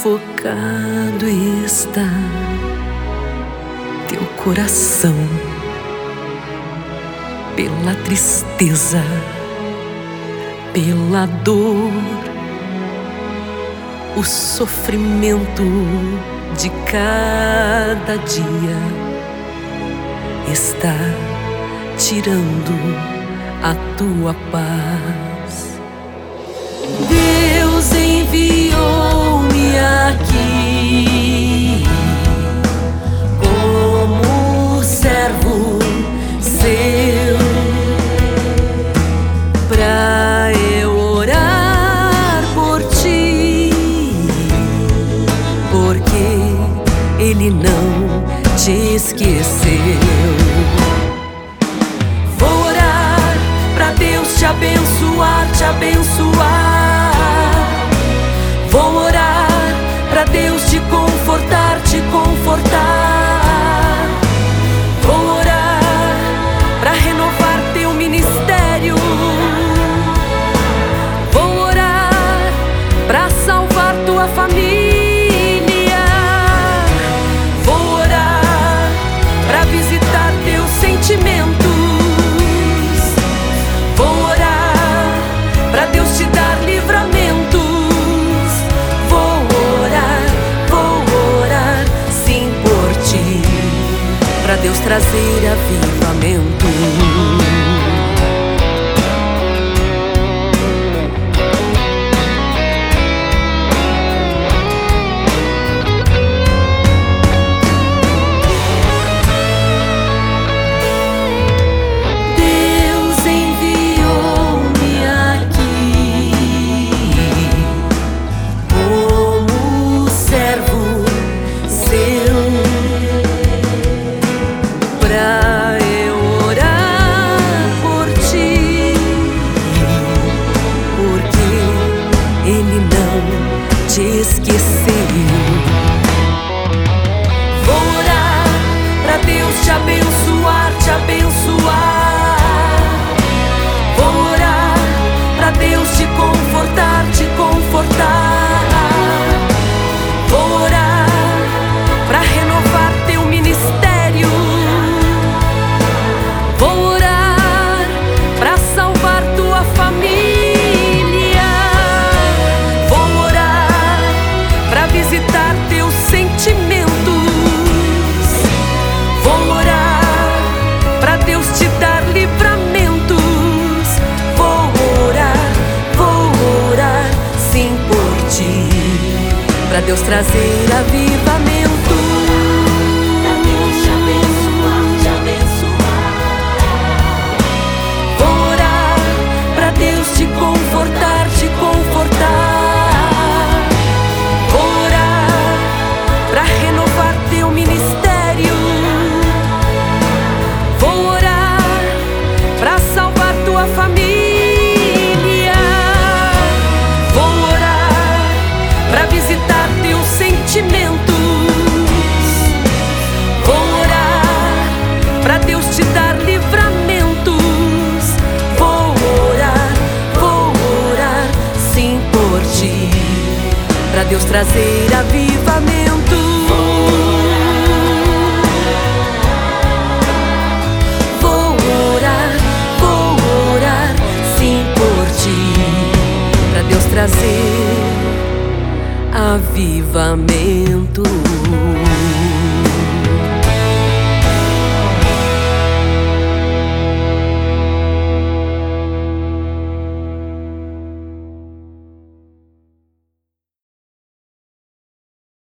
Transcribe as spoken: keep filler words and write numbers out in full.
sufocado está teu coração pela tristeza, pela dor, o sofrimento de cada dia está tirando a tua paz. Deus enviou-me aqui como servo seu, pra eu orar por ti, porque Ele não te esqueceu. Vou orar pra Deus te abençoar, te abençoar. Vou orar pra Deus te confortar, te confortar. Vou orar pra renovar teu ministério. Vou orar pra salvar tua família. Vou orar pra visitar teus sentimentos. Vou orar pra Deus te dar livramentos. Vou orar, vou orar sim por ti, pra Deus trazer avivamento. Ele não te esqueceu. Vou orar pra Deus te abençoar, te abençoar. Vou orar pra Deus te confortar, te confortar. Vou orar pra renovar teu ministério. Vou orar pra salvar tua família. Visitar teus sentimentos. Vou orar pra Deus te dar livramentos. Vou orar, vou orar sim por ti, pra Deus trazer avivamento. Pra Deus te abençoar, te abençoar. Vou orar pra Deus te confortar, te confortar. Pra renovar teu ministério. Vou orar pra salvar tua família. Vou orar pra visitar teus sentimentos. Vou orar pra Deus te dar livramentos. Vou orar, vou orar sim por ti, pra Deus trazer avivamento. Vou orar, vou orar sim por ti, pra Deus trazer avivamento.